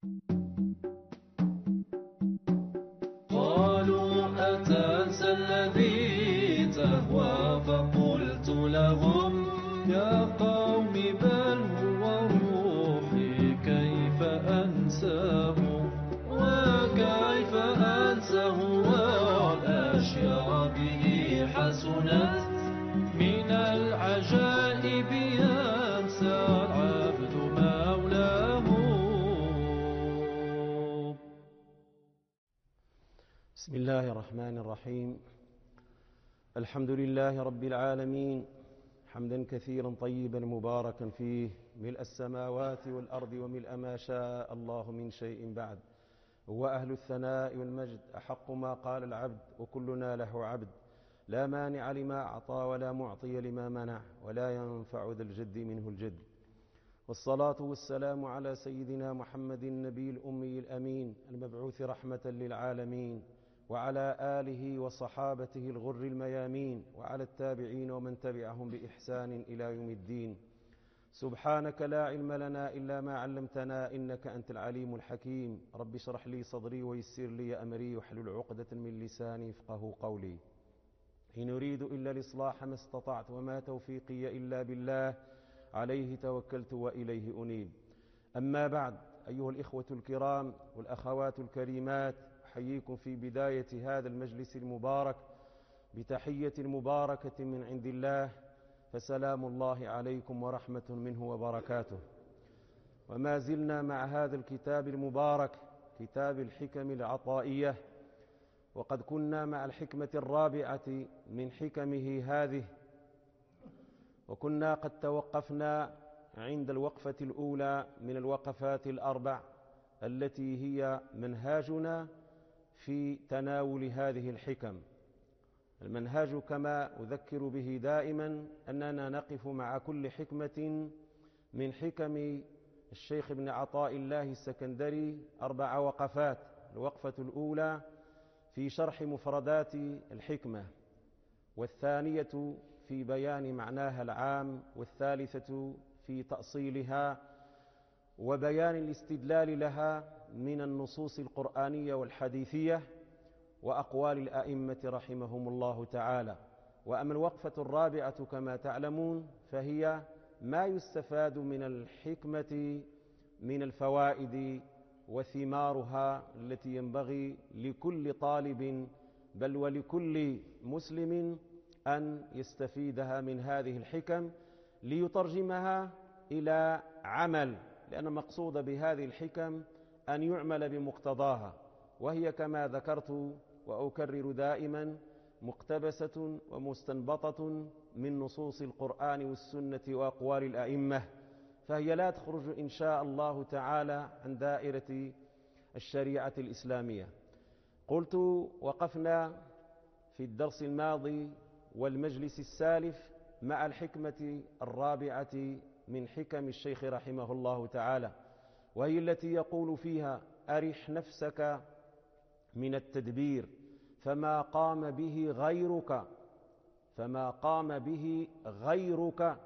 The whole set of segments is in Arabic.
قالوا أتنسى الذي تهوى فقلت لهم يا قوم بل هو روحي كيف أنساه وكيف أنساه والأشياء به حسنت من العجائب ينسى العبد مولاه. بسم الله الرحمن الرحيم. الحمد لله رب العالمين حمدا كثيرا طيبا مباركا فيه ملء السماوات والأرض وملء ما شاء الله من شيء بعد. هو أهل الثناء والمجد أحق ما قال العبد وكلنا له عبد لا مانع لما أعطى ولا معطي لما منع ولا ينفع ذا الجد منه الجد. والصلاة والسلام على سيدنا محمد النبي الأمي الأمين المبعوث رحمة للعالمين وعلى آله وصحابته الغر الميامين وعلى التابعين ومن تبعهم بإحسان إلى يوم الدين. سبحانك لا علم لنا إلا ما علمتنا إنك أنت العليم الحكيم. رب اشرح لي صدري ويسر لي أمري واحلل عقدة من لساني يفقهوا قولي. إن أريد إلا الإصلاح ما استطعت وما توفيقي إلا بالله عليه توكلت وإليه أنيب. أما بعد، أيها الإخوة الكرام والأخوات الكريمات، أحييكم في بداية هذا المجلس المبارك بتحية مباركة من عند الله، فسلام الله عليكم ورحمة منه وبركاته. وما زلنا مع هذا الكتاب المبارك كتاب الحكم العطائية، وقد كنا مع الحكمة الرابعة من حكمه هذه، وكنا قد توقفنا عند الوقفة الأولى من الوقفات الأربع التي هي منهاجنا في تناول هذه الحكم. المنهاج كما أذكر به دائما أننا نقف مع كل حكمة من حكم الشيخ ابن عطاء الله السكندري 4 وقفات. الوقفة الأولى في شرح مفردات الحكمة، والثانية في بيان معناها العام، والثالثة في تأصيلها وبيان الاستدلال لها من النصوص القرآنية والحديثية وأقوال الأئمة رحمهم الله تعالى. وأما الوقفة الرابعة كما تعلمون فهي ما يستفاد من الحكمة من الفوائد وثمارها التي ينبغي لكل طالب بل ولكل مسلم أن يستفيدها من هذه الحكم ليترجمها إلى عمل، لأن المقصود بهذه الحكم أن يعمل بمقتضاها، وهي كما ذكرت وأكرر دائما مقتبسة ومستنبطة من نصوص القرآن والسنة وأقوال الأئمة، فهي لا تخرج إن شاء الله تعالى عن دائرة الشريعة الإسلامية. قلت وقفنا في الدرس الماضي والمجلس السالف مع الحكمة الرابعة من حكم الشيخ رحمه الله تعالى، وهي التي يقول فيها أرح نفسك من التدبير فما قام به غيرك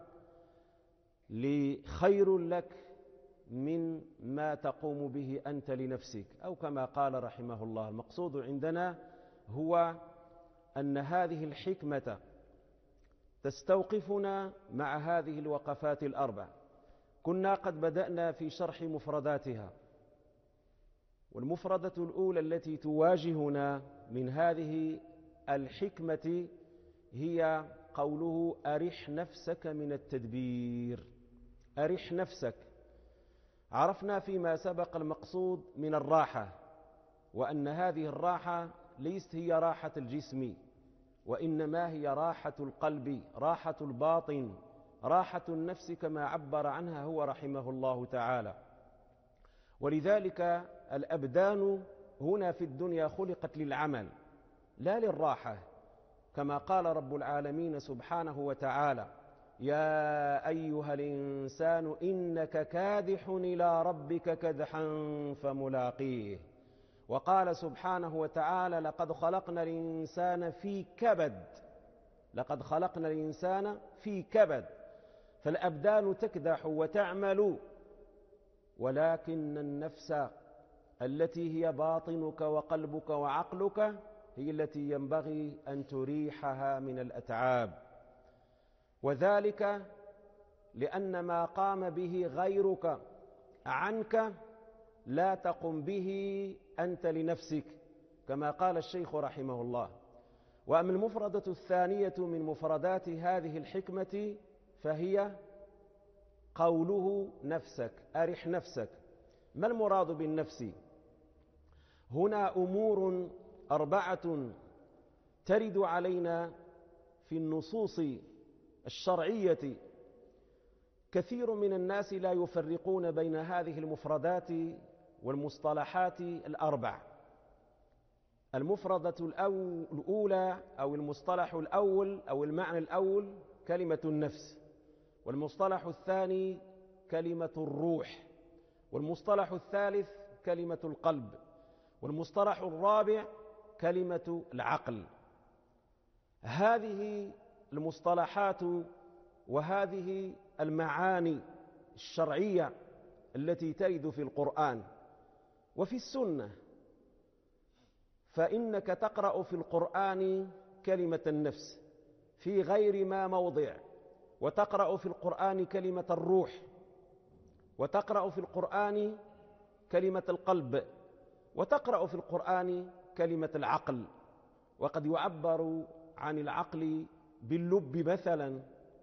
لخير لك من ما تقوم به أنت لنفسك، أو كما قال رحمه الله. المقصود عندنا هو أن هذه الحكمة تستوقفنا مع هذه الوقفات الأربع. كنا قد بدأنا في شرح مفرداتها، والمفردة الأولى التي تواجهنا من هذه الحكمة هي قوله أرح نفسك من التدبير. أرح نفسك، عرفنا فيما سبق المقصود من الراحة، وأن هذه الراحة ليست هي راحة الجسم، وإنما هي راحة القلب، راحة الباطن، راحة النفس كما عبر عنها هو رحمه الله تعالى. ولذلك الأبدان هنا في الدنيا خلقت للعمل لا للراحة، كما قال رب العالمين سبحانه وتعالى يا أيها الإنسان إنك كادح إلى ربك كدحا فملاقيه. وقال سبحانه وتعالى لقد خلقنا الإنسان في كبد. فالأبدان تكدح وتعمل، ولكن النفس التي هي باطنك وقلبك وعقلك هي التي ينبغي أن تريحها من الأتعاب، وذلك لأن ما قام به غيرك عنك لا تقم به أنت لنفسك، كما قال الشيخ رحمه الله. وأما المفردة الثانية من مفردات هذه الحكمة فهي قوله نفسك، أرح نفسك. ما المراد بالنفس؟ هنا أمور 4 ترد علينا في النصوص الشرعية. كثير من الناس لا يفرقون بين هذه المفردات والمصطلحات ال4. المفردة الأولى أو المصطلح الأول أو المعنى الأول كلمة النفس، والمصطلح الثاني كلمة الروح، والمصطلح الثالث كلمة القلب، والمصطلح الرابع كلمة العقل. هذه المصطلحات وهذه المعاني الشرعية التي ترد في القرآن وفي السنة، فإنك تقرأ في القرآن كلمة النفس في غير ما موضع، وتقرأ في القرآن كلمة الروح، وتقرأ في القرآن كلمة القلب، وتقرأ في القرآن كلمة العقل. وقد يعبر عن العقل باللب مثلا.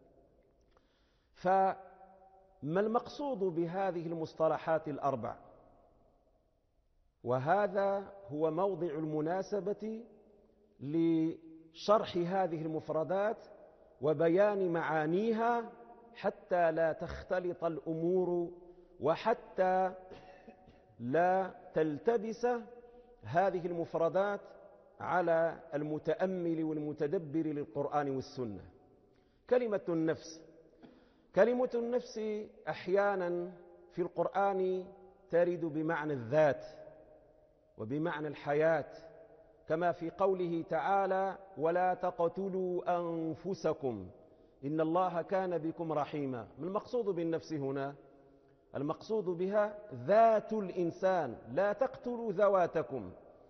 فما المقصود بهذه المصطلحات ال4؟ وهذا هو موضع المناسبة لشرح هذه المفردات وبيان معانيها حتى لا تختلط الأمور، وحتى لا تلتبس هذه المفردات على المتأمل والمتدبر للقرآن والسنة. كلمة النفس، كلمة النفس أحيانا في القرآن ترد بمعنى الذات وبمعنى الحياة، كما في قوله تعالى: ولا تقتلوا أنفسكم إن الله كان بكم رحيما. ما المقصود بالنفس هنا؟ المقصود بها ذات الإنسان، لا تقتلوا ذواتكم،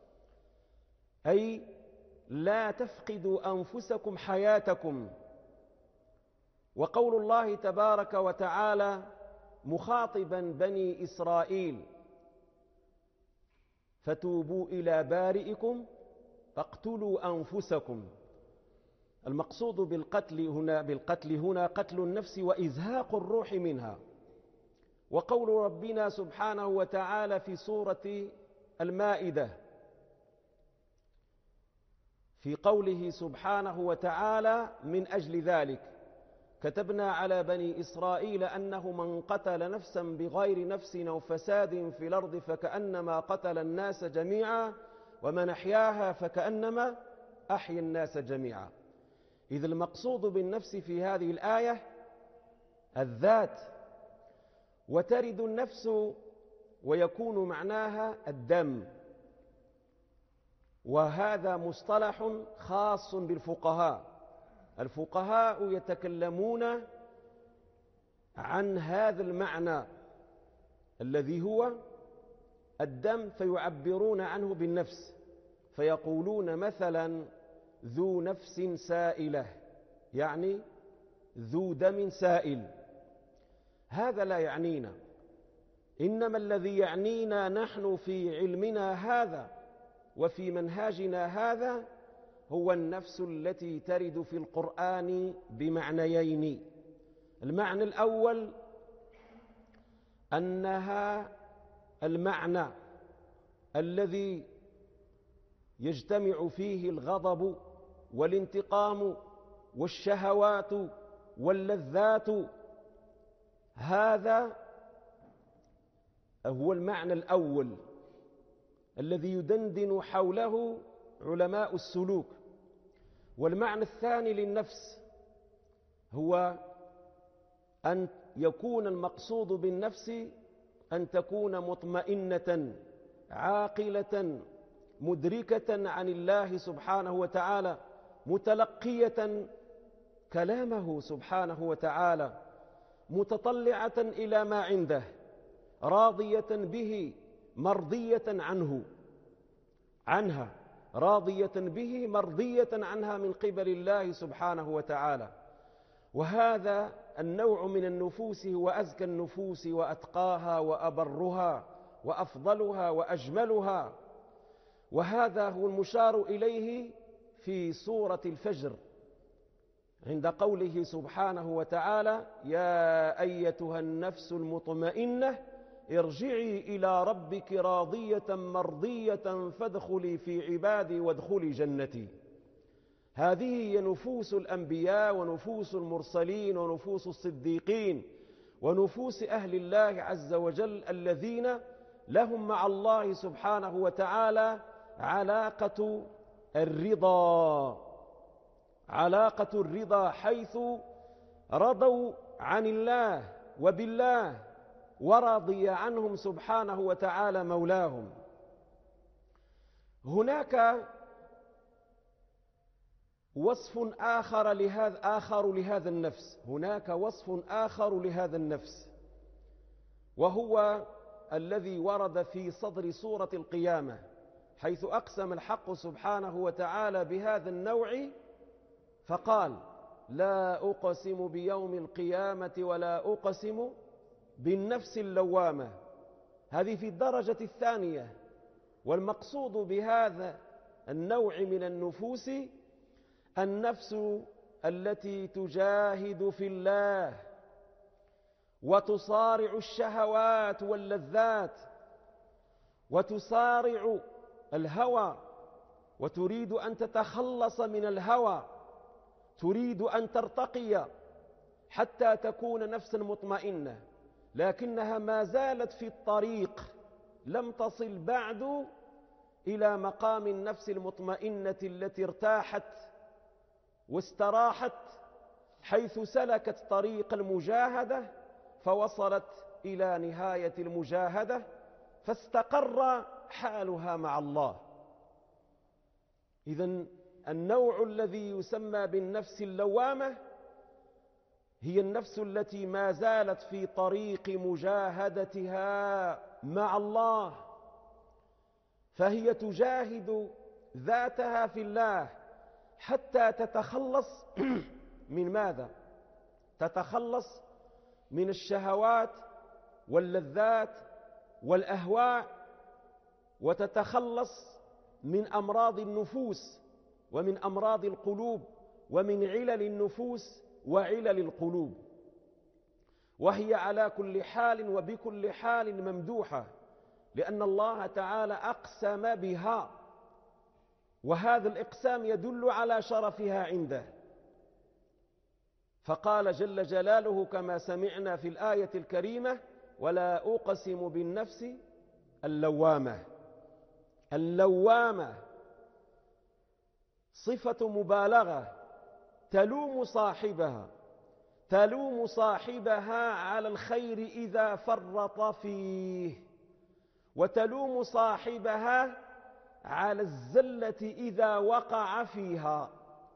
أي لا تفقدوا أنفسكم حياتكم. وقول الله تبارك وتعالى مخاطبا بني إسرائيل: فتوبوا إلى بارئكم فاقتلوا أنفسكم. المقصود بالقتل هنا قتل النفس وإزهاق الروح منها. وقول ربنا سبحانه وتعالى في سورة المائدة في قوله سبحانه وتعالى: من أجل ذلك كتبنا على بني إسرائيل أنه من قتل نفسا بغير نفس أو فساد في الأرض فكأنما قتل الناس جميعا ومن أحياها فكأنما أحيا الناس جميعا. إذ المقصود بالنفس في هذه الآية الذات. وترد النفس ويكون معناها الدم، وهذا مصطلح خاص بالفقهاء. الفقهاء يتكلمون عن هذا المعنى الذي هو الدم، فيعبرون عنه بالنفس، فيقولون مثلا ذو نفس سائلة، يعني ذو دم سائل. هذا لا يعنينا، إنما الذي يعنينا نحن في علمنا هذا وفي منهاجنا هذا هو النفس التي ترد في القرآن بمعنيين. المعنى الأول أنها المعنى الذي يجتمع فيه الغضب والانتقام والشهوات واللذات، هذا هو المعنى الأول الذي يدندن حوله علماء السلوك. والمعنى الثاني للنفس هو أن يكون المقصود بالنفس أن تكون مطمئنة عاقلة مدركة عن الله سبحانه وتعالى، متلقية كلامه سبحانه وتعالى، متطلعة إلى ما عنده، راضية به مرضية عنها، راضية به مرضية عنها من قبل الله سبحانه وتعالى. وهذا النوع من النفوس هو أزكى النفوس وأتقاها وأبرها وأفضلها وأجملها. وهذا هو المشار إليه في سورة الفجر عند قوله سبحانه وتعالى: يا أيتها النفس المطمئنة ارجعي إلى ربك راضية مرضية فادخلي في عبادي وادخلي جنتي. هذه هي نفوس الأنبياء ونفوس المرسلين ونفوس الصديقين ونفوس أهل الله عز وجل الذين لهم مع الله سبحانه وتعالى علاقة الرضا، حيث رضوا عن الله وبالله ورضي عنهم سبحانه وتعالى مولاهم. هناك وصف آخر لهذا النفس، وهو الذي ورد في صدر سورة القيامة، حيث أقسم الحق سبحانه وتعالى بهذا النوع فقال: لا أقسم بيوم القيامة ولا أقسم بالنفس اللوامة. هذه في الدرجة الثانية. والمقصود بهذا النوع من النفوس النفس التي تجاهد في الله وتصارع الشهوات واللذات وتصارع الهوى، وتريد أن تتخلص من الهوى، تريد أن ترتقي حتى تكون نفسا مطمئنة، لكنها ما زالت في الطريق، لم تصل بعد إلى مقام النفس المطمئنة التي ارتاحت واستراحت، حيث سلكت طريق المجاهدة فوصلت إلى نهاية المجاهدة فاستقر حالها مع الله. إذن النوع الذي يسمى بالنفس اللوامة هي النفس التي ما زالت في طريق مجاهدتها مع الله، فهي تجاهد ذاتها في الله حتى تتخلص من ماذا؟ تتخلص من الشهوات واللذات والأهواء، وتتخلص من أمراض النفوس ومن أمراض القلوب ومن علل النفوس وعلل القلوب، وهي على كل حال وبكل حال ممدوحة، لأن الله تعالى أقسم بها، وهذا الإقسام يدل على شرفها عنده. فقال جل جلاله كما سمعنا في الآية الكريمة: ولا أقسم بالنفس اللوامة. اللوامة صفة مبالغة تلوم صاحبها على الخير إذا فرط فيه، وتلوم صاحبها على الزلة إذا وقع فيها.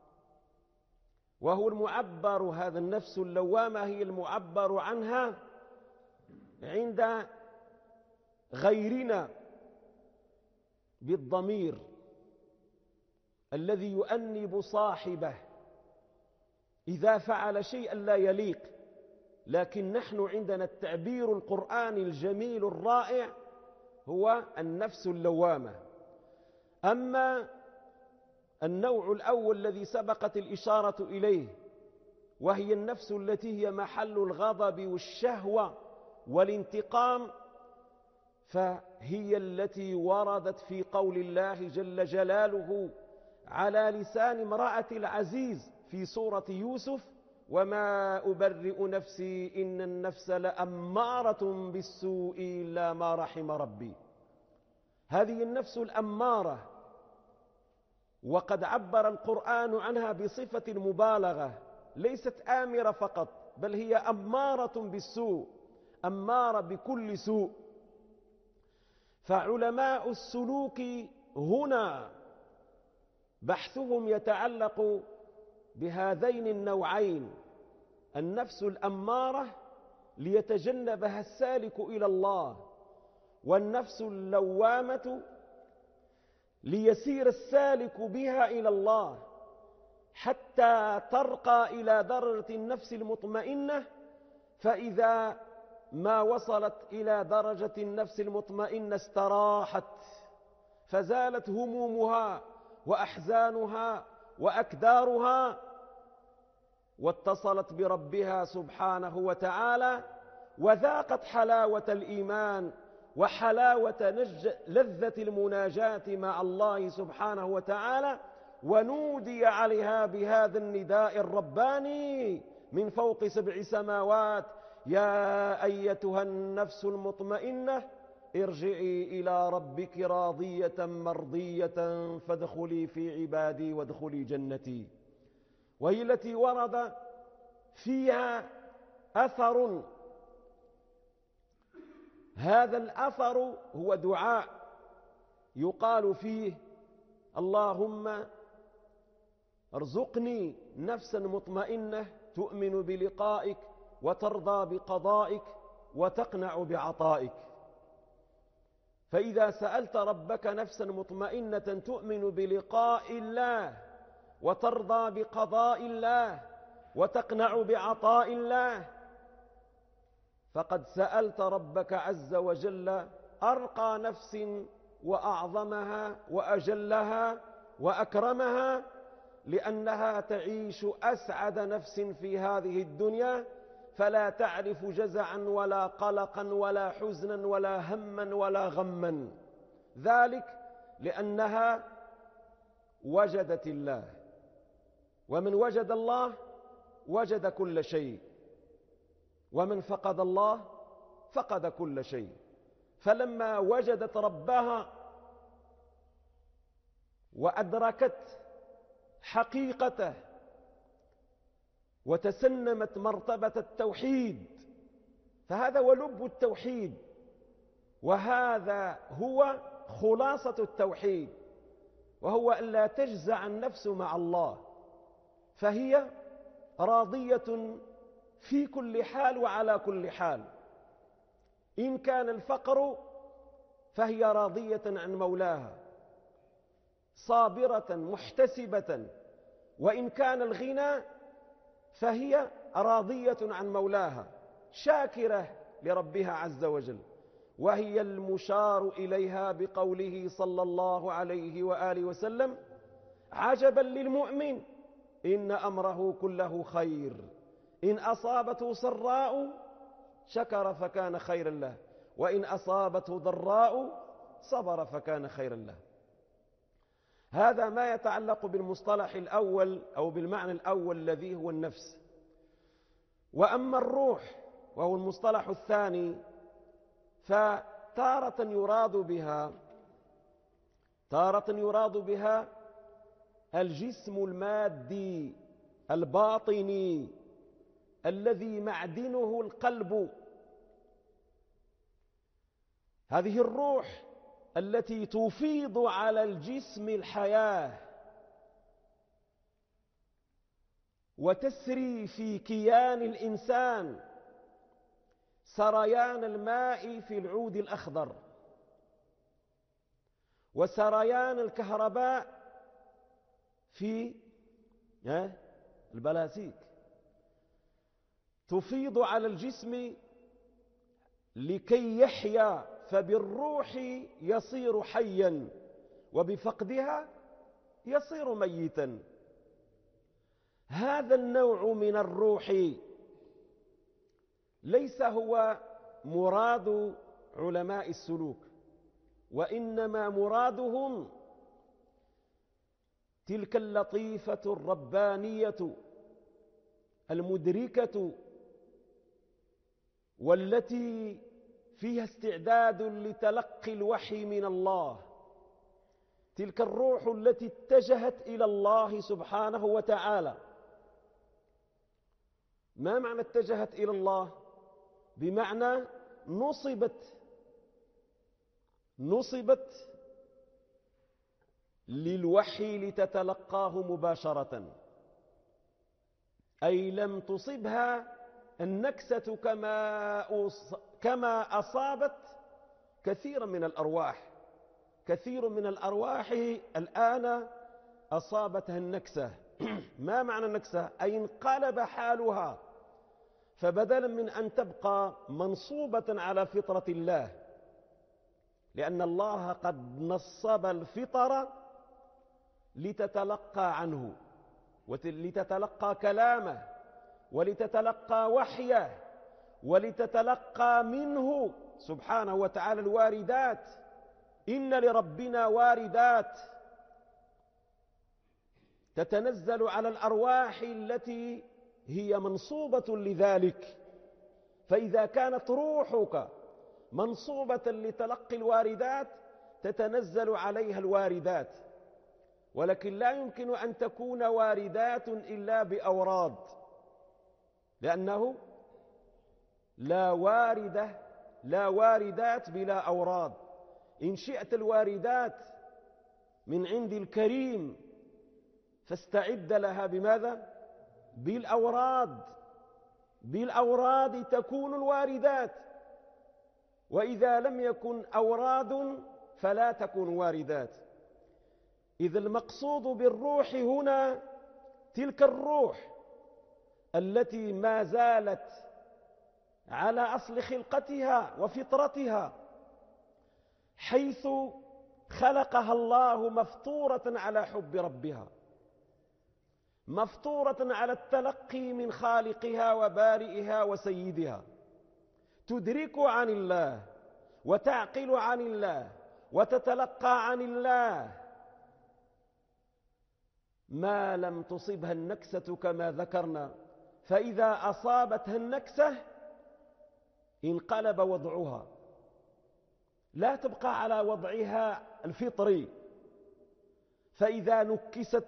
وهو المعبر، هذا النفس اللوامة هي المعبر عنها عند غيرنا بالضمير الذي يؤنب صاحبه إذا فعل شيئا لا يليق، لكن نحن عندنا التعبير القرآني الجميل الرائع هو النفس اللوامة. أما النوع الأول الذي سبقت الإشارة إليه، وهي النفس التي هي محل الغضب والشهوة والانتقام، فهي التي وردت في قول الله جل جلاله على لسان امرأة العزيز في سورة يوسف: وما أبرئ نفسي إن النفس لأمارة بالسوء إلا ما رحم ربي. هذه النفس الأمارة، وقد عبر القرآن عنها بصفة مبالغة، ليست آمرة فقط، بل هي أمارة بالسوء، أمارة بكل سوء. فعلماء السلوك هنا بحثهم يتعلق بهذين النوعين: النفس الأمارة ليتجنبها السالك إلى الله، والنفس اللوامة ليسير السالك بها إلى الله حتى ترقى إلى درجة النفس المطمئنة. فإذا ما وصلت إلى درجة النفس المطمئنة استراحت، فزالت همومها وأحزانها وأكدارها، واتصلت بربها سبحانه وتعالى، وذاقت حلاوة الإيمان وحلاوة لذة المناجاة مع الله سبحانه وتعالى، ونودي عليها بهذا النداء الرباني من فوق 7 سماوات: يا أيتها النفس المطمئنة ارجعي إلى ربك راضية مرضية فادخلي في عبادي وادخلي جنتي. وهي التي ورد فيها أثر، هذا الأثر هو دعاء يقال فيه: اللهم ارزقني نفسا مطمئنة تؤمن بلقائك وترضى بقضائك وتقنع بعطائك. فإذا سألت ربك نفسا مطمئنة تؤمن بلقاء الله وترضى بقضاء الله وتقنع بعطاء الله، فقد سألت ربك عز وجل أرقى نفس وأعظمها وأجلها وأكرمها، لأنها تعيش أسعد نفس في هذه الدنيا، فلا تعرف جزعا ولا قلقا ولا حزنا ولا هما ولا غما، ذلك لأنها وجدت الله. ومن وجد الله وجد كل شيء، ومن فقد الله فقد كل شيء. فلما وجدت ربها وأدركت حقيقته وتسنمت مرتبة التوحيد، فهذا هو لب التوحيد، وهذا هو خلاصة التوحيد، وهو أن لا تجزع النفس مع الله، فهي راضية في كل حال وعلى كل حال. إن كان الفقر فهي راضية عن مولاها صابرة محتسبة، وإن كان الغنى فهي راضية عن مولاها شاكرة لربها عز وجل. وهي المشار إليها بقوله صلى الله عليه وآله وسلم: عجبا للمؤمن إن أمره كله خير، إن أصابته سراء شكر فكان خيرا له، وإن أصابته ضراء صبر فكان خيرا له. هذا ما يتعلق بالمصطلح الأول أو بالمعنى الأول الذي هو النفس. وأما الروح وهو المصطلح الثاني، فتارة يراد بها الجسم المادي الباطني الذي معدنه القلب. هذه الروح التي تفيض على الجسم الحياة وتسري في كيان الإنسان سريان الماء في العود الأخضر وسريان الكهرباء في البلاسيك، تفيض على الجسم لكي يحيا، فبالروح يصير حيا وبفقدها يصير ميتا. هذا النوع من الروح ليس هو مراد علماء السلوك، وإنما مرادهم تلك اللطيفة الربانية المدركة والتي فيها استعداد لتلقي الوحي من الله، تلك الروح التي اتجهت إلى الله سبحانه وتعالى. ما معنى اتجهت إلى الله؟ بمعنى نصبت للوحي لتتلقاه مباشرة، أي لم تصبها النكسة كما أصابت كثير من الأرواح الآن أصابتها النكسة. ما معنى النكسة؟ أي انقلب حالها، فبدلا من أن تبقى منصوبة على فطرة الله، لأن الله قد نصب الفطرة لتتلقى عنه ولتتلقى كلامه ولتتلقى وحيه ولتتلقى منه سبحانه وتعالى الواردات. إن لربنا واردات تتنزل على الأرواح التي هي منصوبة لذلك. فإذا كانت روحك منصوبة لتلقي الواردات تتنزل عليها الواردات، ولكن لا يمكن أن تكون واردات إلا بأوراد، لأنه لا واردات بلا أوراد. إن شئت الواردات من عند الكريم فاستعد لها بماذا؟ بالأوراد تكون الواردات، وإذا لم يكن أوراد فلا تكون واردات. إذ المقصود بالروح هنا تلك الروح التي ما زالت على أصل خلقتها وفطرتها، حيث خلقها الله مفطورة على حب ربها، مفطورة على التلقي من خالقها وبارئها وسيدها، تدرك عن الله وتعقل عن الله وتتلقى عن الله ما لم تصبها النكسة كما ذكرنا. فإذا أصابتها النكسة انقلب وضعها، لا تبقى على وضعها الفطري. فإذا نكست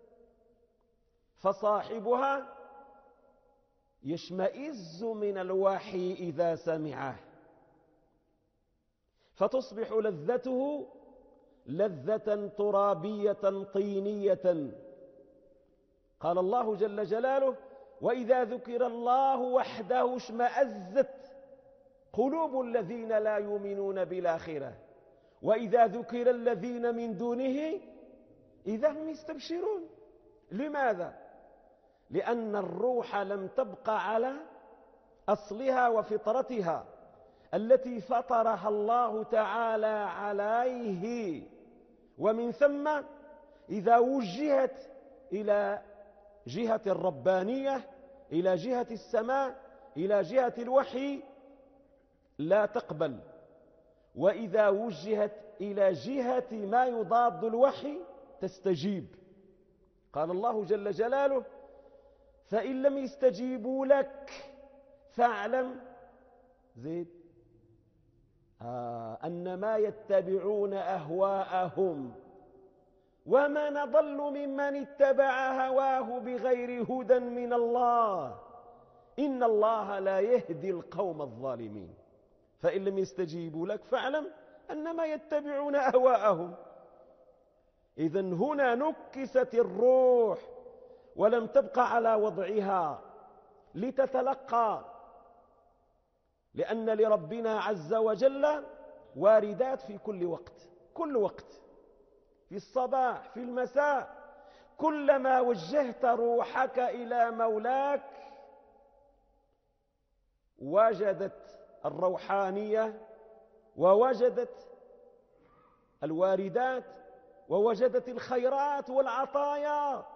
فصاحبها يشمئز من الوحي إذا سمعه، فتصبح لذته لذة ترابية طينية. قال الله جل جلاله: وإذا ذكر الله وحده اشمأزت قلوب الذين لا يؤمنون بالآخرة وإذا ذكر الذين من دونه إذا هم يستبشرون. لماذا؟ لأن الروح لم تبقى على أصلها وفطرتها التي فطرها الله تعالى عليه، ومن ثم إذا وجهت إلى جهة الربانية، إلى جهة السماء، إلى جهة الوحي لا تقبل، وإذا وجهت إلى جهة ما يضاد الوحي تستجيب. قال الله جل جلاله: فإن لم يستجيبوا لك فاعلم زيد أنما يتبعون أهواءهم ومن أضل ممن اتبع هواه بغير هدى من الله إن الله لا يهدي القوم الظالمين. فإن لم يستجيبوا لك فاعلم أنما يتبعون أهواءهم. إذن هنا نكست الروح ولم تبقى على وضعها لتتلقى، لأن لربنا عز وجل واردات في كل وقت، في الصباح في المساء. كلما وجهت روحك إلى مولاك وجدت الروحانية ووجدت الواردات ووجدت الخيرات والعطايا.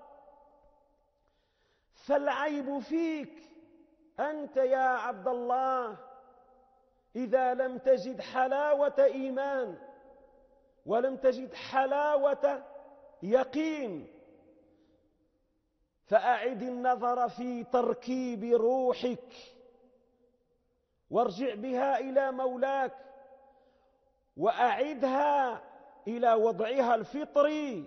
فالعيب فيك أنت يا عبد الله إذا لم تجد حلاوة إيمان ولم تجد حلاوة يقين. فأعد النظر في تركيب روحك وارجع بها إلى مولاك وأعدها إلى وضعها الفطري،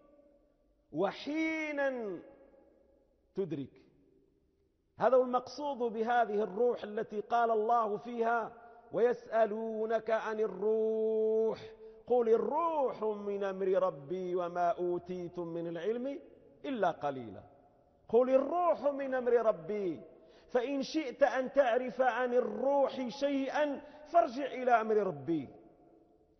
وحينا تدرك. هذا هو المقصود بهذه الروح التي قال الله فيها: ويسألونك عن الروح قل الروح من أمر ربي وما أوتيتم من العلم إلا قليلا. قل الروح من أمر ربي. فإن شئت أن تعرف عن الروح شيئا فارجع إلى أمر ربي،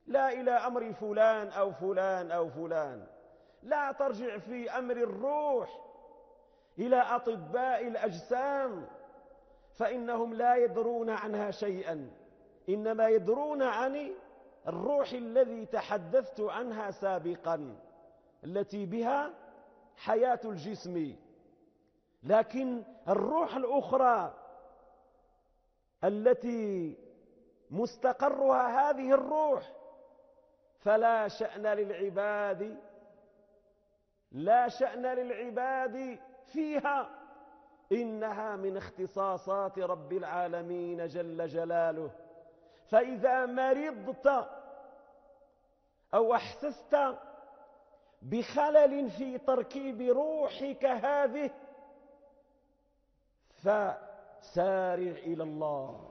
لا إلى أمر فلان أو فلان أو فلان. لا ترجع في أمر الروح إلى أطباء الأجسام، فإنهم لا يدرون عنها شيئا، إنما يدرون عن الروح الذي تحدثت عنها سابقا، التي بها حياة الجسم. لكن الروح الأخرى التي مستقرها هذه الروح فلا شأن للعباد، لا شأن للعباد فيها، إنها من اختصاصات رب العالمين جل جلاله. فإذا مرضت أو أحسست بخلل في تركيب روحك هذه فسارع إلى الله،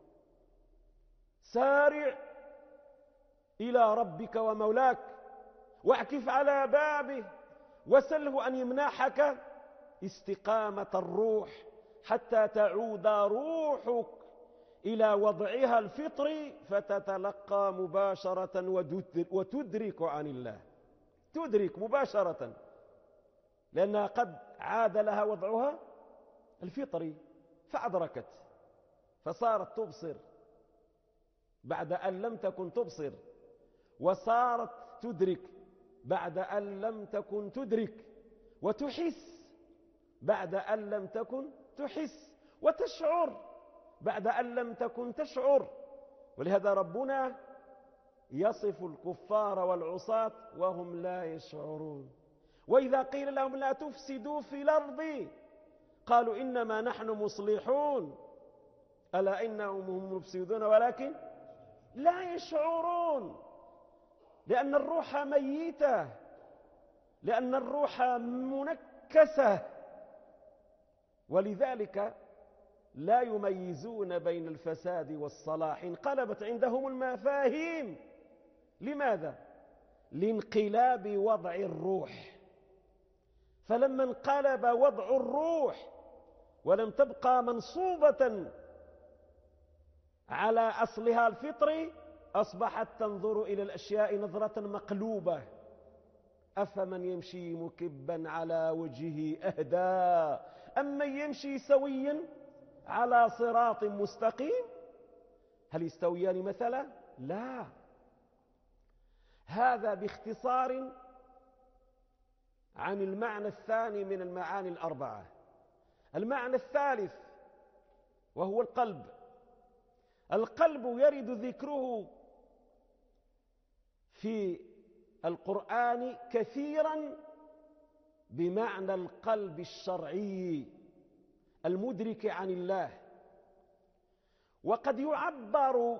سارع إلى ربك ومولاك، واعكف على بابه وسله أن يمنحك استقامة الروح حتى تعود روحك إلى وضعها الفطري فتتلقى مباشرة وتدرك عن الله، تدرك مباشرة، لأنها قد عاد لها وضعها الفطري فأدركت، فصارت تبصر بعد أن لم تكن تبصر، وصارت تدرك بعد أن لم تكن تدرك، وتحس بعد أن لم تكن تحس، وتشعر بعد أن لم تكن تشعر. ولهذا ربنا يصف الكفار والعصاة وهم لا يشعرون. وإذا قيل لهم لا تفسدوا في الأرض قالوا إنما نحن مصلحون ألا إنهم هم مفسدون ولكن لا يشعرون، لأن الروح ميتة، لأن الروح منكسة، ولذلك لا يميزون بين الفساد والصلاح، انقلبت عندهم المفاهيم. لماذا؟ لانقلاب وضع الروح. فلما انقلب وضع الروح ولم تبقى منصوبة على أصلها الفطري أصبحت تنظر إلى الأشياء نظرة مقلوبة. أفمن يمشي مكبا على وجهه أهدى أمن يمشي سويا على صراط مستقيم؟ هل يستويان مثلا؟ لا. هذا باختصار عن المعنى الثاني من المعاني الأربعة. المعنى الثالث وهو القلب. القلب يرد ذكره في القرآن كثيرا بمعنى القلب الشرعي المدرك عن الله، وقد يعبر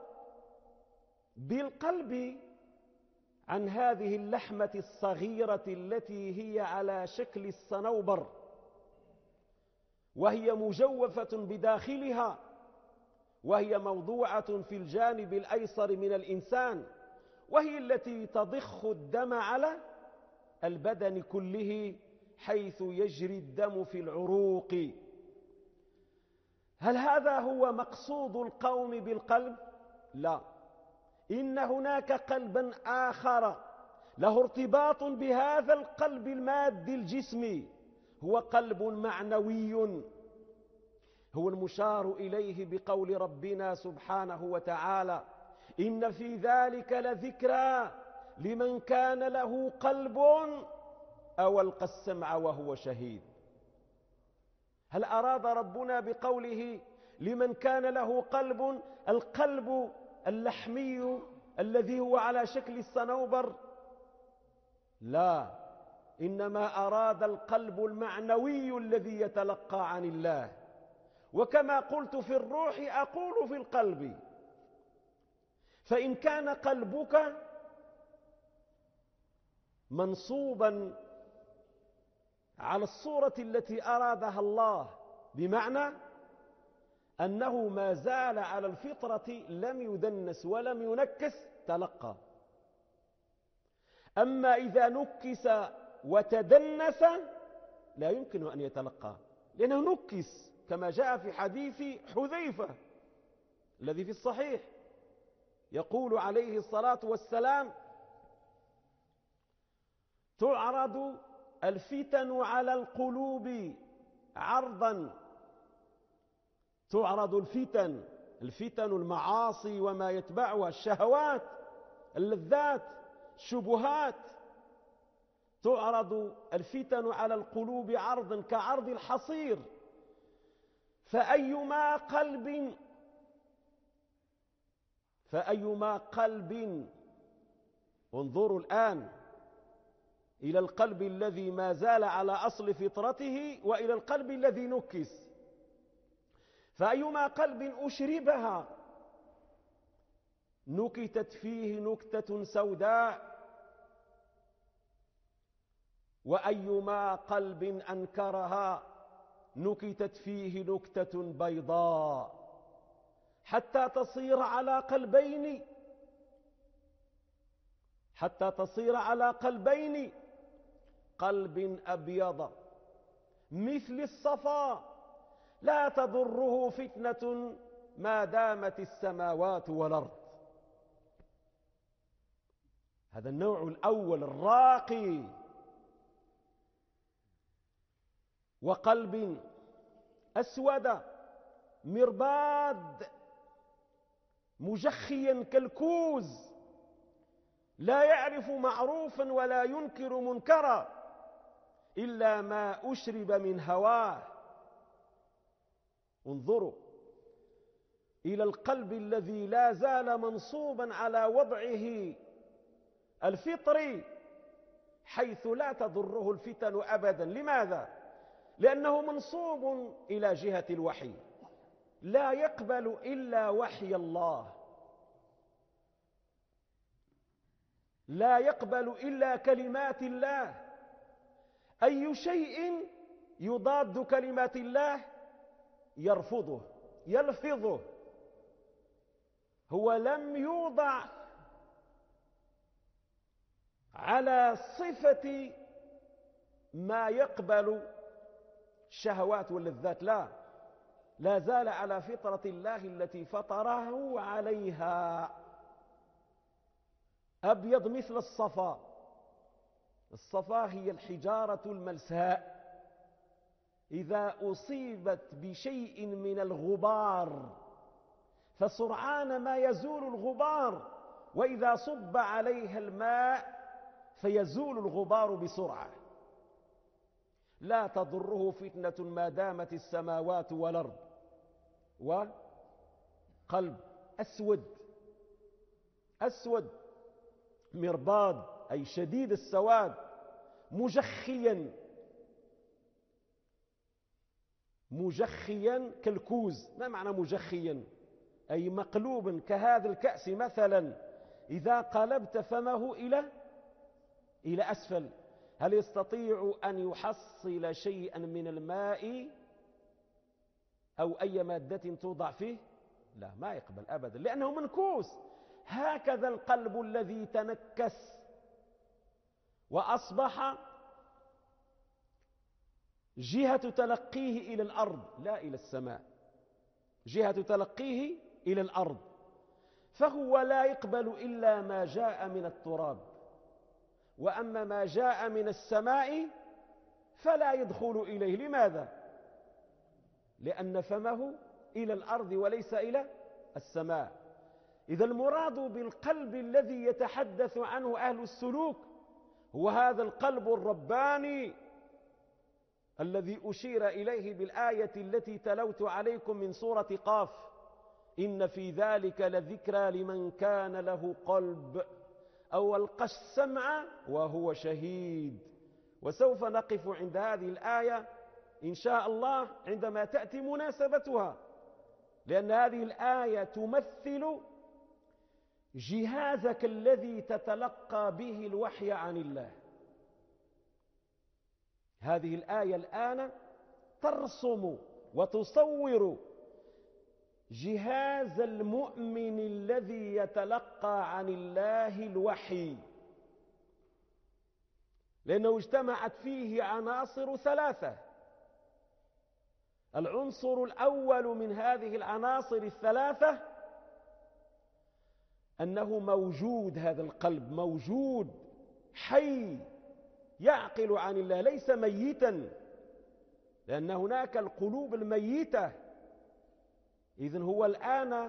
بالقلب عن هذه اللحمة الصغيرة التي هي على شكل الصنوبر، وهي مجوفة بداخلها، وهي موضوعة في الجانب الأيسر من الإنسان، وهي التي تضخ الدم على البدن كله حيث يجري الدم في العروق. هل هذا هو مقصود القوم بالقلب؟ لا، إن هناك قلبا آخر له ارتباط بهذا القلب المادي الجسمي، هو قلب معنوي، هو المشار إليه بقول ربنا سبحانه وتعالى: إن في ذلك لذكرى لمن كان له قلب أو ألقى السمع وهو شهيد. هل أراد ربنا بقوله لمن كان له قلب القلب اللحمي الذي هو على شكل الصنوبر؟ لا، إنما أراد القلب المعنوي الذي يتلقى عن الله. وكما قلت في الروح أقول في القلب. فإن كان قلبك منصوبا على الصورة التي أرادها الله، بمعنى أنه ما زال على الفطرة لم يدنس ولم ينكس، تلقى. أما إذا نكس وتدنس لا يمكن أن يتلقى، لأنه نكس كما جاء في حديث حذيفة الذي في الصحيح: يقول عليه الصلاة والسلام: تعرض الفتن على القلوب عرضا. تعرض الفتن المعاصي وما يتبعها، الشهوات، اللذات، الشبهات. تعرض الفتن على القلوب عرضا كعرض الحصير، فأيما قلب، انظروا الآن إلى القلب الذي ما زال على أصل فطرته وإلى القلب الذي نكس. فأيما قلب أشربها نكتت فيه نكتة سوداء، وأيما قلب أنكرها نكتت فيه نكتة بيضاء، حتى تصير على قلبين، قلب أبيض مثل الصفا لا تضره فتنة ما دامت السماوات والأرض. هذا النوع الأول الراقي. وقلب أسود مرباد مجخيا كالكوز، لا يعرف معروفا ولا ينكر منكرا إلا ما أشرب من هواه. انظروا إلى القلب الذي لا زال منصوبا على وضعه الفطري، حيث لا تضره الفتن أبدا. لماذا؟ لأنه منصوب إلى جهة الوحي، لا يقبل إلا وحي الله، لا يقبل إلا كلمات الله. أي شيء يضاد كلمات الله يرفضه يلفظه. هو لم يوضع على صفة ما يقبل الشهوات واللذات، لا زال على فطرة الله التي فطره عليها، أبيض مثل الصفا. الصفا هي الحجارة الملساء، إذا أصيبت بشيء من الغبار فسرعان ما يزول الغبار، وإذا صب عليها الماء فيزول الغبار بسرعة. لا تضره فتنة ما دامت السماوات والأرض. وقلب أسود مرباد أي شديد السواد، مجخيا كالكوز. ما معنى مجخيا؟ أي مقلوبا كهذا الكأس مثلا، إذا قلبت فمه إلى أسفل، هل يستطيع أن يحصل شيئا من الماء أو أي مادة توضع فيه؟ لا، ما يقبل أبدا، لأنه منكوس. هكذا القلب الذي تنكس وأصبح جهة تلقيه إلى الأرض لا إلى السماء، جهة تلقيه إلى الأرض، فهو لا يقبل إلا ما جاء من التراب، وأما ما جاء من السماء فلا يدخل إليه. لماذا؟ لأن فمه إلى الأرض وليس إلى السماء. إذا المراد بالقلب الذي يتحدث عنه أهل السلوك هو هذا القلب الرباني الذي أشير إليه بالآية التي تلوت عليكم من سورة قاف: إن في ذلك لذكرى لمن كان له قلب أو ألقى السمع وهو شهيد. وسوف نقف عند هذه الآية إن شاء الله عندما تأتي مناسبتها، لأن هذه الآية تمثل جهازك الذي تتلقى به الوحي عن الله. هذه الآية الآن ترسم وتصور جهاز المؤمن الذي يتلقى عن الله الوحي، لأنه اجتمعت فيه عناصر ثلاثة. العنصر الأول من هذه العناصر الثلاثة أنه موجود، هذا القلب موجود حي يعقل عن الله، ليس ميتا، لأن هناك القلوب الميتة. إذن هو الآن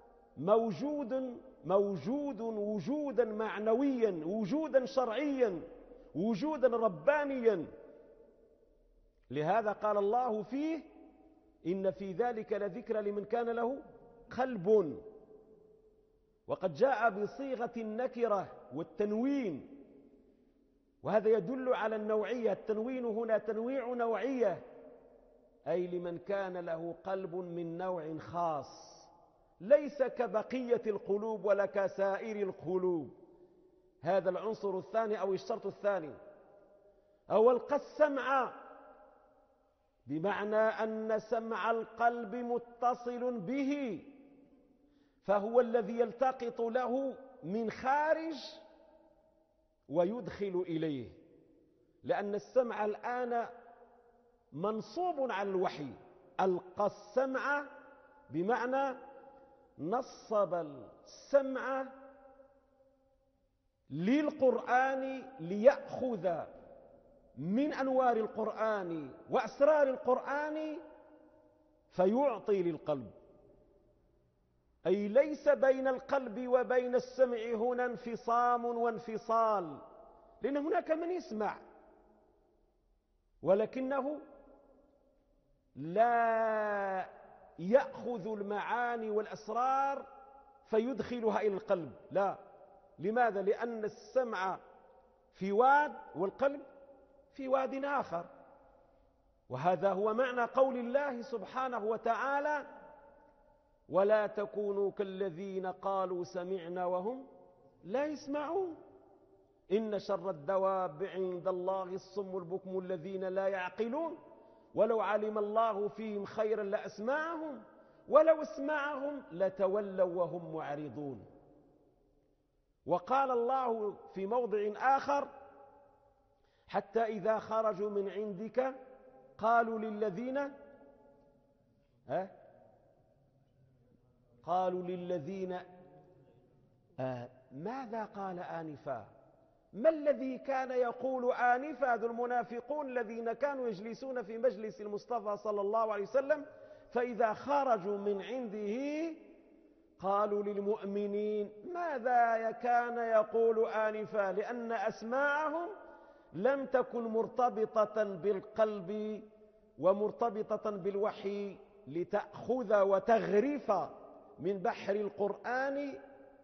موجود وجودا معنويا، وجودا شرعيا، وجودا ربانيا. لهذا قال الله فيه: إن في ذلك لذكرى لمن كان له قلب. وقد جاء بصيغة النكرة والتنوين، وهذا يدل على النوعية. التنوين هنا تنويع نوعية، أي لمن كان له قلب من نوع خاص، ليس كبقية القلوب ولا كسائر القلوب. هذا العنصر الثاني أو الشرط الثاني. أو ألقى السمع، بمعنى أن سمع القلب متصل به، فهو الذي يلتقط له من خارج ويدخل إليه، لأن السمع الآن منصوب على الوحي. ألقى السمع بمعنى نصب السمع للقرآن ليأخذ من أنوار القرآن وأسرار القرآن فيعطي للقلب. أي ليس بين القلب وبين السمع هنا انفصام وانفصال، لأن هناك من يسمع ولكنه لا يأخذ المعاني والأسرار فيدخلها إلى القلب، لا. لماذا؟ لأن السمع في واد والقلب في واد آخر. وهذا هو معنى قول الله سبحانه وتعالى: ولا تكونوا كالذين قالوا سمعنا وهم لا يسمعون، إن شر الدواب عند الله الصم البكم الذين لا يعقلون، ولو علم الله فيهم خيرا لأسمعهم ولو اسمعهم لتولوا وهم معرضون. وقال الله في موضع آخر: حتى إذا خرجوا من عندك قالوا للذين ماذا قال آنفا؟ ما الذي كان يقول آنفا ذو المنافقون الذين كانوا يجلسون في مجلس المصطفى صلى الله عليه وسلم، فإذا خرجوا من عنده قالوا للمؤمنين ماذا كان يقول آنفا؟ لأن أسماعهم لم تكن مرتبطة بالقلب ومرتبطة بالوحي لتأخذ وتغرف من بحر القرآن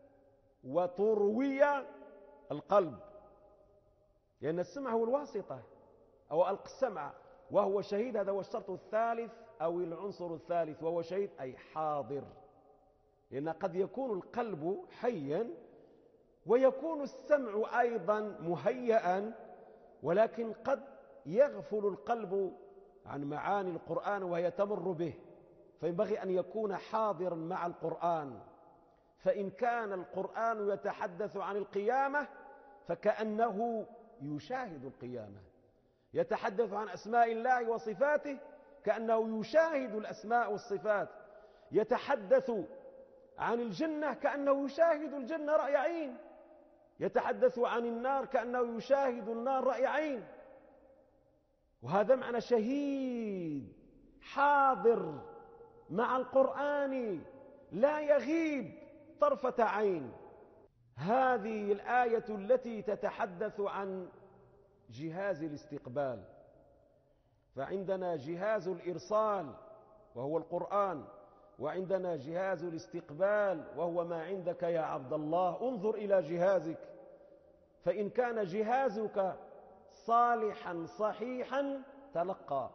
وتروي القلب، لأن السمع هو الواسطة. أو ألقى السمع وهو شهيد، هذا هو الشرط الثالث أو العنصر الثالث، وهو شهيد أي حاضر. لأن قد يكون القلب حيا ويكون السمع أيضا مهيئا، ولكن قد يغفل القلب عن معاني القرآن وهي تمر به، فينبغي أن يكون حاضرا مع القرآن. فإن كان القرآن يتحدث عن القيامة فكأنه يشاهد القيامة، يتحدث عن أسماء الله وصفاته كأنه يشاهد الأسماء والصفات، يتحدث عن الجنة كأنه يشاهد الجنة رأي عين، يتحدث عن النار كأنه يشاهد النار رأي عين. وهذا معنى شهيد حاضر مع القرآن لا يغيب طرفة عين. هذه الآية التي تتحدث عن جهاز الاستقبال. فعندنا جهاز الإرسال وهو القرآن، وعندنا جهاز الاستقبال وهو ما عندك يا عبد الله. انظر إلى جهازك، فإن كان جهازك صالحا صحيحا تلقى،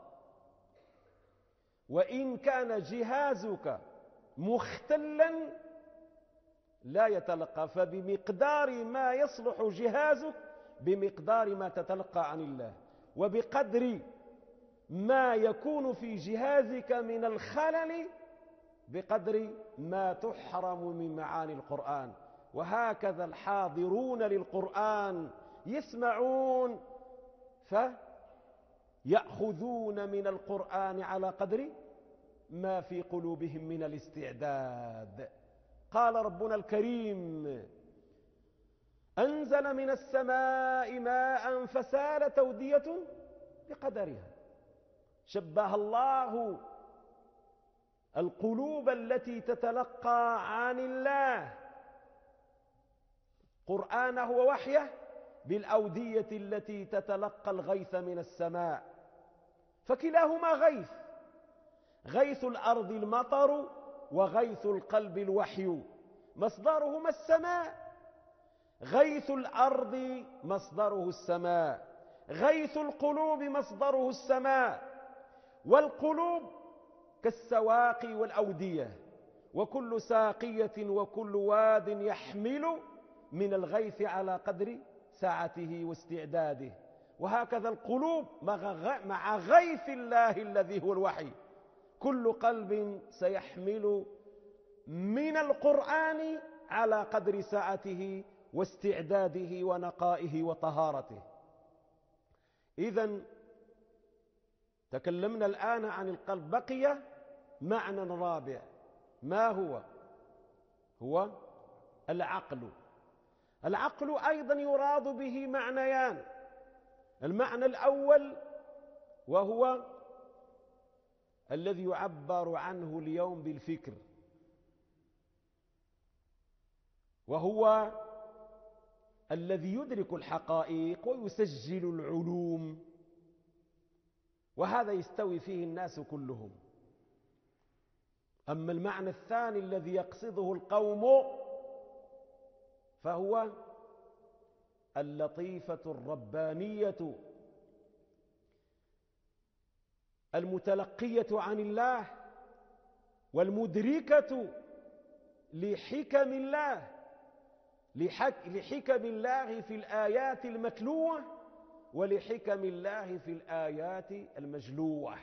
وإن كان جهازك مختلا لا يتلقى. فبمقدار ما يصلح جهازك بمقدار ما تتلقى عن الله، وبقدر ما يكون في جهازك من الخلل بقدر ما تحرم من معاني القرآن. وهكذا الحاضرون للقرآن يسمعون فيأخذون من القرآن على قدر ما في قلوبهم من الاستعداد. قال ربنا الكريم: أنزل من السماء ماء فسالت أودية بقدرها. شبه الله القلوب التي تتلقى عن الله قرآنه ووحيه بالأودية التي تتلقى الغيث من السماء، فكلاهما غيث. غيث الأرض المطر، وغيث القلب الوحي، مصدرهما السماء. غيث الأرض مصدره السماء، غيث القلوب مصدره السماء. والقلوب كالسواقي والأودية، وكل ساقية وكل واد يحمل من الغيث على قدر سعته واستعداده. وهكذا القلوب مع غيث الله الذي هو الوحي. كل قلب سيحمل من القرآن على قدر سعته واستعداده ونقائه وطهارته. إذن تكلمنا الآن عن القلب، بقي معنى رابع. ما هو؟ هو العقل. العقل أيضا يراد به معنيان. المعنى الأول وهو الذي يعبر عنه اليوم بالفكر، وهو الذي يدرك الحقائق ويسجل العلوم، وهذا يستوي فيه الناس كلهم. أما المعنى الثاني الذي يقصده القوم فهو اللطيفة الربانية المتلقية عن الله والمدركة لحكم الله، لحكم الله في الآيات المتلوة ولحكم الله في الآيات المجلوة.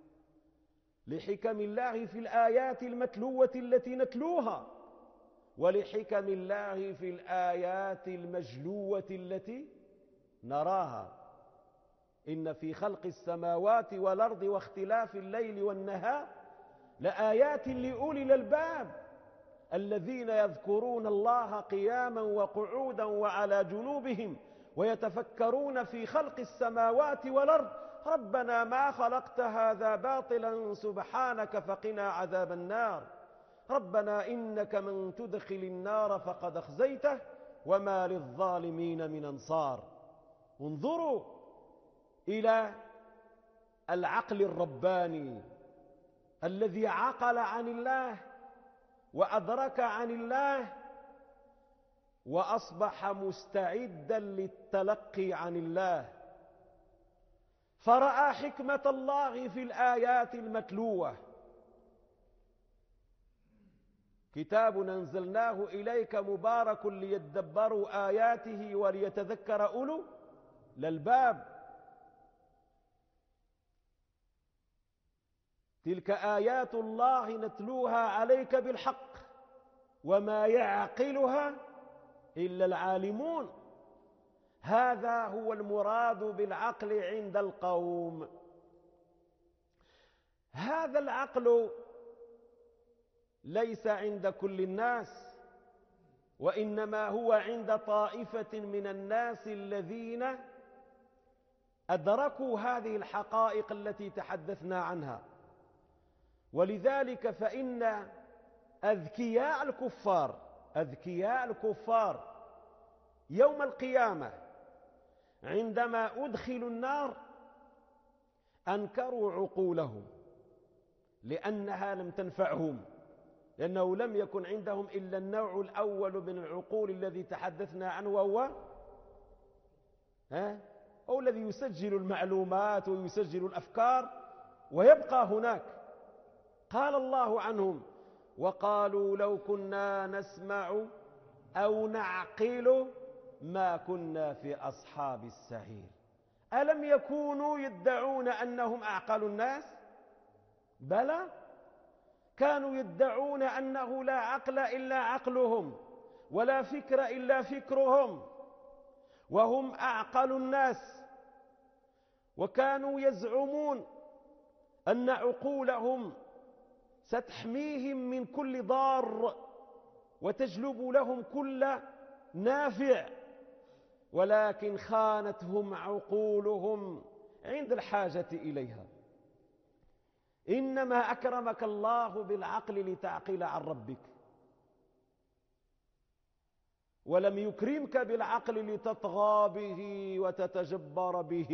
لحكم الله في الآيات المتلوة التي نتلوها، ولحكم الله في الآيات المجلوة التي نراها. إن في خلق السماوات والأرض واختلاف الليل والنهار لآيات لأولي الألباب الذين يذكرون الله قياما وقعودا وعلى جنوبهم ويتفكرون في خلق السماوات والأرض ربنا ما خلقت هذا باطلا سبحانك فقنا عذاب النار ربنا إنك من تدخل النار فقد أخزيته وما للظالمين من أنصار. انظروا إلى العقل الرباني الذي عقل عن الله وأدرك عن الله وأصبح مستعدا للتلقي عن الله، فرأى حكمة الله في الآيات المتلوة. كتاب أنزلناه إليك مبارك ليدبروا آياته وليتذكر أولو الألباب. تلك آيات الله نتلوها عليك بالحق وما يعقلها إلا العالمون. هذا هو المراد بالعقل عند القوم. هذا العقل ليس عند كل الناس، وإنما هو عند طائفة من الناس الذين أدركوا هذه الحقائق التي تحدثنا عنها. ولذلك فإن أذكياء الكفار يوم القيامة عندما أدخلوا النار أنكروا عقولهم لأنها لم تنفعهم، لأنه لم يكن عندهم إلا النوع الأول من العقول الذي تحدثنا عنه، وهو هو الذي يسجل المعلومات ويسجل الأفكار ويبقى هناك. قال الله عنهم وقالوا لو كنا نسمع أو نعقل ما كنا في أصحاب السعير. ألم يكونوا يدعون أنهم أعقل الناس؟ بلى، كانوا يدعون أنه لا عقل إلا عقلهم ولا فكر إلا فكرهم، وهم أعقل الناس. وكانوا يزعمون أن عقولهم ستحميهم من كل ضار وتجلب لهم كل نافع، ولكن خانتهم عقولهم عند الحاجة إليها. إنما أكرمك الله بالعقل لتعقل عن ربك، ولم يكرمك بالعقل لتطغى به وتتجبر به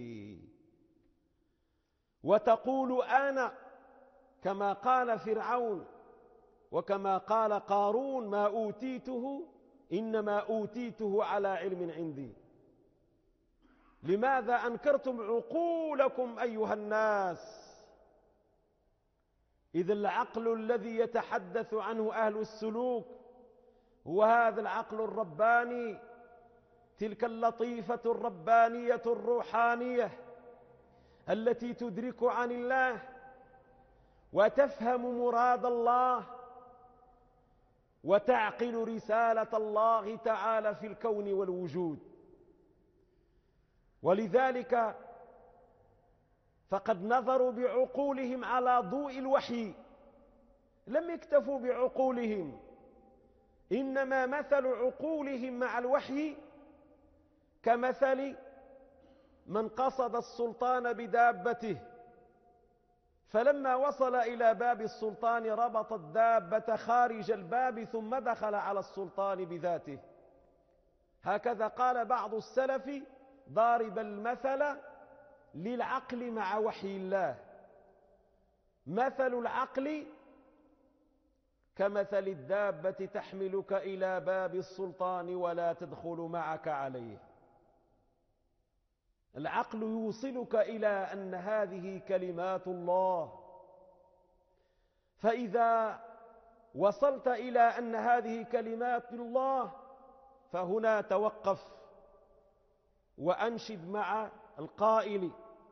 وتقول أنا، كما قال فرعون وكما قال قارون: ما أوتيته إنما أوتيته على علم عندي. لماذا أنكرتم عقولكم أيها الناس؟ إذ العقل الذي يتحدث عنه أهل السلوك هو هذا العقل الرباني، تلك اللطيفة الربانية الروحانية التي تدرك عن الله وتفهم مراد الله وتعقل رسالة الله تعالى في الكون والوجود. ولذلك فقد نظروا بعقولهم على ضوء الوحي، لم يكتفوا بعقولهم، إنما مثل عقولهم مع الوحي كمثل من قصد السلطان بدابته، فلما وصل إلى باب السلطان ربط الدابة خارج الباب ثم دخل على السلطان بذاته. هكذا قال بعض السلف ضارب المثل للعقل مع وحي الله: مثل العقل كمثل الدابة تحملك إلى باب السلطان ولا تدخل معك عليه. العقل يوصلك إلى أن هذه كلمات الله، فإذا وصلت إلى أن هذه كلمات الله فهنا توقف وأنشد مع القائل،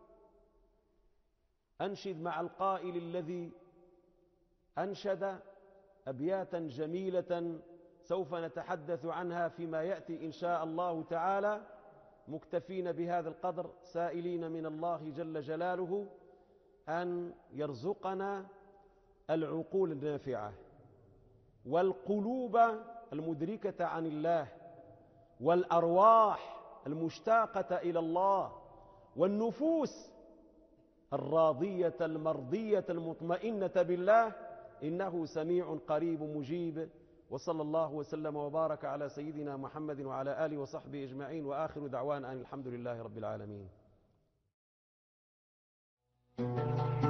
أنشد مع القائل الذي أنشد أبياتا جميلة سوف نتحدث عنها فيما يأتي إن شاء الله تعالى، مكتفين بهذا القدر، سائلين من الله جل جلاله أن يرزقنا العقول النافعة والقلوب المدركة عن الله والأرواح المشتاقة إلى الله والنفوس الراضية المرضية المطمئنة بالله، إنه سميع قريب مجيب. وصلى الله وسلم وبارك على سيدنا محمد وعلى آله وصحبه أجمعين، وآخر دعوانا أن الحمد لله رب العالمين.